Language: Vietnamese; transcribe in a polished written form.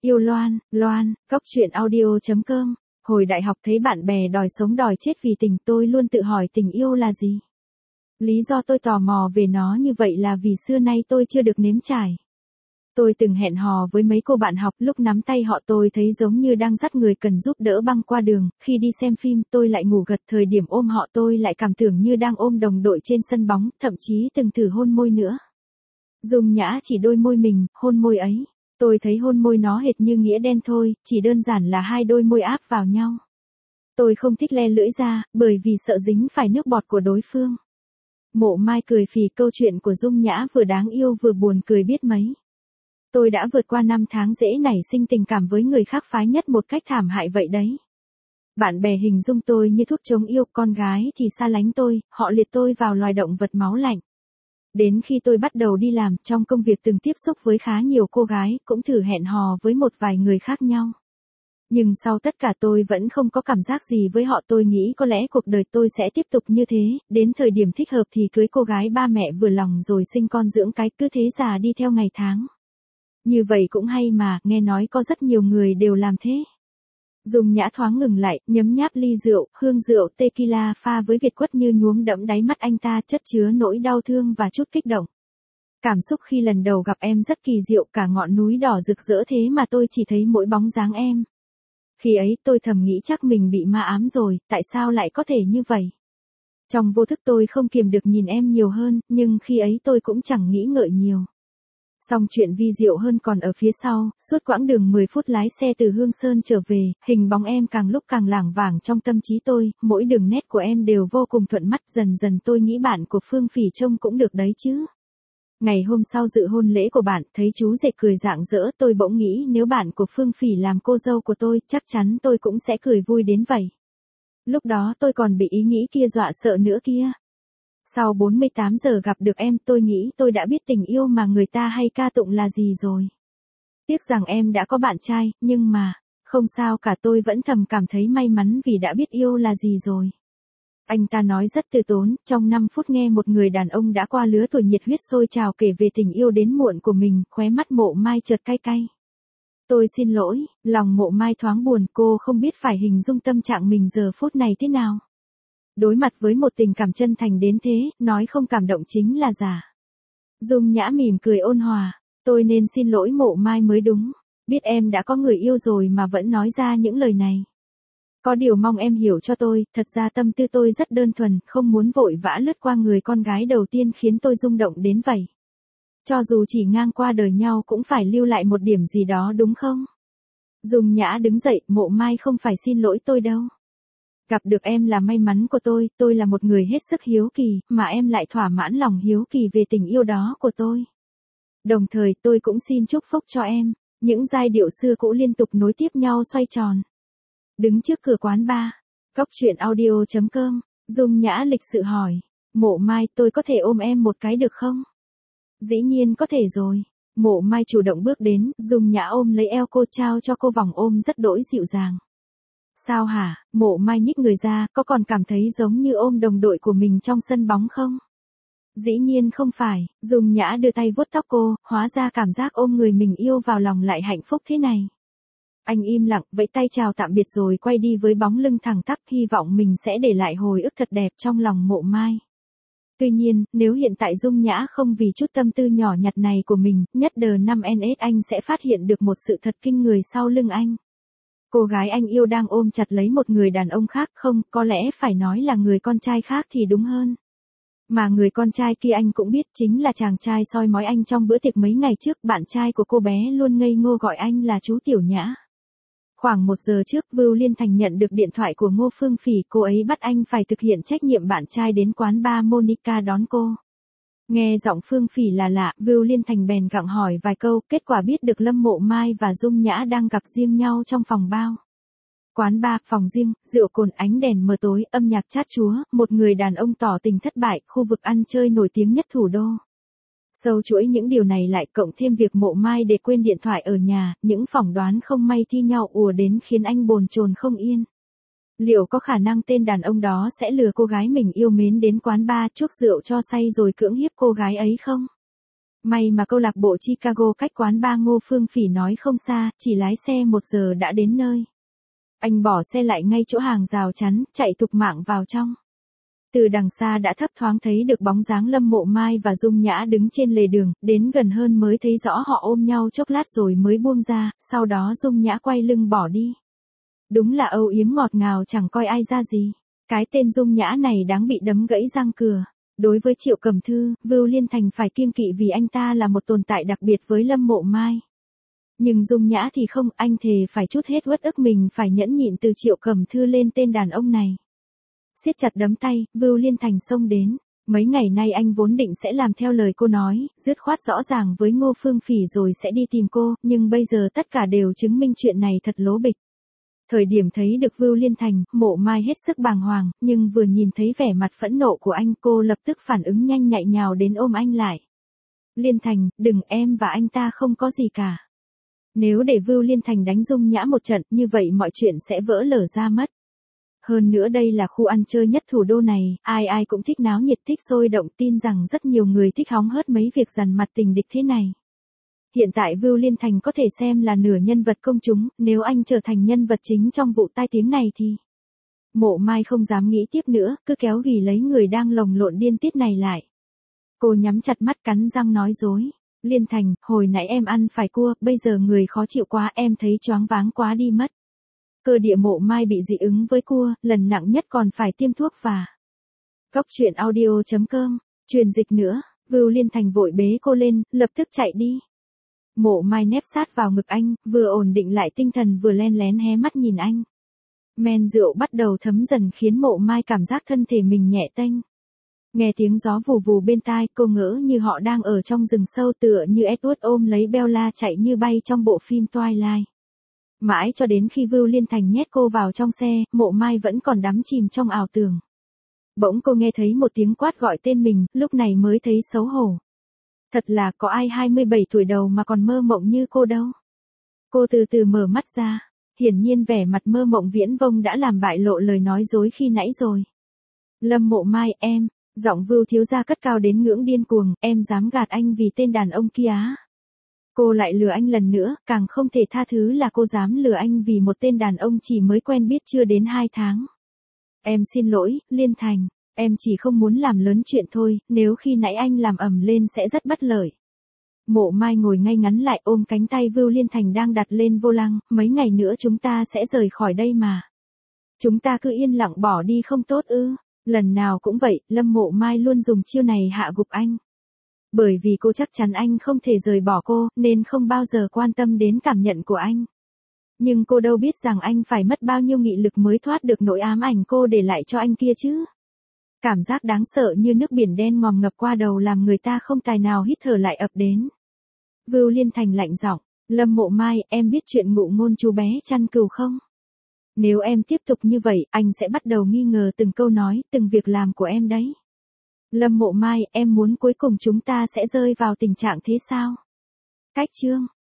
Yêu Loan, Loan, Cóc truyện audio.com. Hồi đại học thấy bạn bè đòi sống đòi chết vì tình, tôi luôn tự hỏi tình yêu là gì. Lý do tôi tò mò về nó như vậy là vì xưa nay tôi chưa được nếm trải. Tôi từng hẹn hò với mấy cô bạn học, lúc nắm tay họ tôi thấy giống như đang dắt người cần giúp đỡ băng qua đường, khi đi xem phim tôi lại ngủ gật, thời điểm ôm họ tôi lại cảm tưởng như đang ôm đồng đội trên sân bóng, thậm chí từng thử hôn môi nữa. Dung Nhã chỉ đôi môi mình, hôn môi ấy. Tôi thấy hôn môi nó hệt như nghĩa đen thôi, chỉ đơn giản là hai đôi môi áp vào nhau. Tôi không thích le lưỡi ra, bởi vì sợ dính phải nước bọt của đối phương. Mộ Mai cười phì, câu chuyện của Dung Nhã vừa đáng yêu vừa buồn cười biết mấy. Tôi đã vượt qua 5 tháng dễ nảy sinh tình cảm với người khác phái nhất một cách thảm hại vậy đấy. Bạn bè hình dung tôi như thuốc chống yêu, con gái thì xa lánh tôi, họ liệt tôi vào loài động vật máu lạnh. Đến khi tôi bắt đầu đi làm, trong công việc từng tiếp xúc với khá nhiều cô gái, cũng thử hẹn hò với một vài người khác nhau. Nhưng sau tất cả tôi vẫn không có cảm giác gì với họ, tôi nghĩ có lẽ cuộc đời tôi sẽ tiếp tục như thế, đến thời điểm thích hợp thì cưới cô gái ba mẹ vừa lòng rồi sinh con dưỡng cái, cứ thế già đi theo ngày tháng. Như vậy cũng hay mà, nghe nói có rất nhiều người đều làm thế. Dung Nhã thoáng ngừng lại, nhấm nháp ly rượu, hương rượu tequila pha với Việt quất như nhuốm đẫm đáy mắt anh ta, chất chứa nỗi đau thương và chút kích động. Cảm xúc khi lần đầu gặp em rất kỳ diệu, cả ngọn núi đỏ rực rỡ thế mà tôi chỉ thấy mỗi bóng dáng em. Khi ấy tôi thầm nghĩ chắc mình bị ma ám rồi, tại sao lại có thể như vậy? Trong vô thức tôi không kiềm được nhìn em nhiều hơn, nhưng khi ấy tôi cũng chẳng nghĩ ngợi nhiều. Song chuyện vi diệu hơn còn ở phía sau, suốt quãng đường 10 phút lái xe từ Hương Sơn trở về, hình bóng em càng lúc càng lảng vảng trong tâm trí tôi, mỗi đường nét của em đều vô cùng thuận mắt, dần dần tôi nghĩ bạn của Phương Phỉ trông cũng được đấy chứ. Ngày hôm sau dự hôn lễ của bạn, thấy chú rể cười rạng rỡ, tôi bỗng nghĩ nếu bạn của Phương Phỉ làm cô dâu của tôi, chắc chắn tôi cũng sẽ cười vui đến vậy. Lúc đó tôi còn bị ý nghĩ kia dọa sợ nữa kia. Sau 48 giờ gặp được em, tôi nghĩ tôi đã biết tình yêu mà người ta hay ca tụng là gì rồi. Tiếc rằng em đã có bạn trai, nhưng mà, không sao cả, tôi vẫn thầm cảm thấy may mắn vì đã biết yêu là gì rồi. Anh ta nói rất từ tốn, trong 5 phút nghe một người đàn ông đã qua lứa tuổi nhiệt huyết sôi trào kể về tình yêu đến muộn của mình, khóe mắt Mộ Mai chợt cay cay. Tôi xin lỗi, lòng Mộ Mai thoáng buồn, cô không biết phải hình dung tâm trạng mình giờ phút này thế nào. Đối mặt với một tình cảm chân thành đến thế, nói không cảm động chính là giả. Dung Nhã mỉm cười ôn hòa, tôi nên xin lỗi Mộ Mai mới đúng, biết em đã có người yêu rồi mà vẫn nói ra những lời này. Có điều mong em hiểu cho tôi, thật ra tâm tư tôi rất đơn thuần, không muốn vội vã lướt qua người con gái đầu tiên khiến tôi rung động đến vậy. Cho dù chỉ ngang qua đời nhau cũng phải lưu lại một điểm gì đó đúng không? Dung Nhã đứng dậy, Mộ Mai không phải xin lỗi tôi đâu. Gặp được em là may mắn của tôi là một người hết sức hiếu kỳ, mà em lại thỏa mãn lòng hiếu kỳ về tình yêu đó của tôi. Đồng thời tôi cũng xin chúc phúc cho em, những giai điệu xưa cũ liên tục nối tiếp nhau xoay tròn. Đứng trước cửa quán bar, Cóc truyện audio.com, Dung Nhã lịch sự hỏi, Mộ Mai, tôi có thể ôm em một cái được không? Dĩ nhiên có thể rồi. Mộ Mai chủ động bước đến, Dung Nhã ôm lấy eo cô, trao cho cô vòng ôm rất đỗi dịu dàng. Sao hả? Mộ Mai nhích người ra, có còn cảm thấy giống như ôm đồng đội của mình trong sân bóng không? Dĩ nhiên không phải, Dung Nhã đưa tay vuốt tóc cô, hóa ra cảm giác ôm người mình yêu vào lòng lại hạnh phúc thế này. Anh im lặng, vẫy tay chào tạm biệt rồi quay đi với bóng lưng thẳng tắp, hy vọng mình sẽ để lại hồi ức thật đẹp trong lòng Mộ Mai. Tuy nhiên, nếu hiện tại Dung Nhã không vì chút tâm tư nhỏ nhặt này của mình, nhất đờ 5NS anh sẽ phát hiện được một sự thật kinh người sau lưng anh. Cô gái anh yêu đang ôm chặt lấy một người đàn ông khác, không, có lẽ phải nói là người con trai khác thì đúng hơn. Mà người con trai kia anh cũng biết chính là chàng trai soi mói anh trong bữa tiệc mấy ngày trước, bạn trai của cô bé luôn ngây ngô gọi anh là chú Tiểu Nhã. Khoảng 1 giờ trước, Vưu Liên Thành nhận được điện thoại của Ngô Phương Phỉ, cô ấy bắt anh phải thực hiện trách nhiệm bạn trai đến quán bar Monica đón cô. Nghe giọng Phương Phỉ là lạ, Vưu Liên Thành bèn gặng hỏi vài câu, kết quả biết được Lâm Mộ Mai và Dung Nhã đang gặp riêng nhau trong phòng bao. Quán bar, phòng riêng, rượu cồn, ánh đèn mờ tối, âm nhạc chát chúa, một người đàn ông tỏ tình thất bại, khu vực ăn chơi nổi tiếng nhất thủ đô. Sâu chuỗi những điều này lại cộng thêm việc Mộ Mai để quên điện thoại ở nhà, những phỏng đoán không may thi nhau ùa đến khiến anh bồn chồn không yên. Liệu có khả năng tên đàn ông đó sẽ lừa cô gái mình yêu mến đến quán bar chuốc rượu cho say rồi cưỡng hiếp cô gái ấy không? May mà câu lạc bộ Chicago cách quán ba Ngô Phương Phỉ nói không xa, chỉ lái xe 1 giờ đã đến nơi. Anh bỏ xe lại ngay chỗ hàng rào chắn, chạy thục mạng vào trong. Từ đằng xa đã thấp thoáng thấy được bóng dáng Lâm Mộ Mai và Dung Nhã đứng trên lề đường, đến gần hơn mới thấy rõ họ ôm nhau chốc lát rồi mới buông ra, sau đó Dung Nhã quay lưng bỏ đi. Đúng là âu yếm ngọt ngào chẳng coi ai ra gì. Cái tên Dung Nhã này đáng bị đấm gãy răng cửa. Đối với Triệu Cẩm Thư, Vưu Liên Thành phải kiêng kỵ vì anh ta là một tồn tại đặc biệt với Lâm Mộ Mai. Nhưng Dung Nhã thì không, anh thề phải trút hết uất ức mình phải nhẫn nhịn từ Triệu Cẩm Thư lên tên đàn ông này. Siết chặt đấm tay, Vưu Liên Thành xông đến. Mấy ngày nay anh vốn định sẽ làm theo lời cô nói, dứt khoát rõ ràng với Ngô Phương Phỉ rồi sẽ đi tìm cô, nhưng bây giờ tất cả đều chứng minh chuyện này thật lố bịch. Thời điểm thấy được Vưu Liên Thành, Mộ Mai hết sức bàng hoàng, nhưng vừa nhìn thấy vẻ mặt phẫn nộ của anh cô lập tức phản ứng nhanh nhạy nhào đến ôm anh lại. Liên Thành, đừng, em và anh ta không có gì cả. Nếu để Vưu Liên Thành đánh Dung Nhã một trận như vậy mọi chuyện sẽ vỡ lở ra mất. Hơn nữa đây là khu ăn chơi nhất thủ đô này, ai ai cũng thích náo nhiệt thích sôi động, tin rằng rất nhiều người thích hóng hớt mấy việc dằn mặt tình địch thế này. Hiện tại Vưu Liên Thành có thể xem là nửa nhân vật công chúng, nếu anh trở thành nhân vật chính trong vụ tai tiếng này thì... Mộ Mai không dám nghĩ tiếp nữa, cứ kéo ghì lấy người đang lồng lộn điên tiết này lại. Cô nhắm chặt mắt cắn răng nói dối. Liên Thành, hồi nãy em ăn phải cua, bây giờ người khó chịu quá, em thấy choáng váng quá đi mất. Cơ địa Mộ Mai bị dị ứng với cua, lần nặng nhất còn phải tiêm thuốc và... Cóc truyện audio.com, truyền dịch nữa, Vưu Liên Thành vội bế cô lên, lập tức chạy đi. Mộ Mai nép sát vào ngực anh, vừa ổn định lại tinh thần vừa len lén hé mắt nhìn anh. Men rượu bắt đầu thấm dần khiến Mộ Mai cảm giác thân thể mình nhẹ tênh. Nghe tiếng gió vù vù bên tai, cô ngỡ như họ đang ở trong rừng sâu tựa như Edward ôm lấy Bella chạy như bay trong bộ phim Twilight. Mãi cho đến khi Vưu Liên Thành nhét cô vào trong xe, Mộ Mai vẫn còn đắm chìm trong ảo tưởng. Bỗng cô nghe thấy một tiếng quát gọi tên mình, lúc này mới thấy xấu hổ. Thật là có ai 27 tuổi đầu mà còn mơ mộng như cô đâu. Cô từ từ mở mắt ra, hiển nhiên vẻ mặt mơ mộng viễn vông đã làm bại lộ lời nói dối khi nãy rồi. Lâm Mộ Mai, em, giọng Vưu thiếu gia cất cao đến ngưỡng điên cuồng, em dám gạt anh vì tên đàn ông kia á. Cô lại lừa anh lần nữa, càng không thể tha thứ là cô dám lừa anh vì một tên đàn ông chỉ mới quen biết chưa đến 2 tháng. Em xin lỗi, Liên Thành, em chỉ không muốn làm lớn chuyện thôi, nếu khi nãy anh làm ầm lên sẽ rất bất lợi. Mộ Mai ngồi ngay ngắn lại ôm cánh tay Vưu Liên Thành đang đặt lên vô lăng, mấy ngày nữa chúng ta sẽ rời khỏi đây mà. Chúng ta cứ yên lặng bỏ đi không tốt ư? Lần nào cũng vậy, Lâm Mộ Mai luôn dùng chiêu này hạ gục anh. Bởi vì cô chắc chắn anh không thể rời bỏ cô, nên không bao giờ quan tâm đến cảm nhận của anh. Nhưng cô đâu biết rằng anh phải mất bao nhiêu nghị lực mới thoát được nỗi ám ảnh cô để lại cho anh kia chứ. Cảm giác đáng sợ như nước biển đen ngòm ngập qua đầu làm người ta không tài nào hít thở lại ập đến. Vưu Liên Thành lạnh giọng, Lâm Mộ Mai, em biết chuyện ngụ ngôn chú bé chăn cừu không? Nếu em tiếp tục như vậy, anh sẽ bắt đầu nghi ngờ từng câu nói, từng việc làm của em đấy. Lâm Mộ Mai, em muốn cuối cùng chúng ta sẽ rơi vào tình trạng thế sao? Cách chương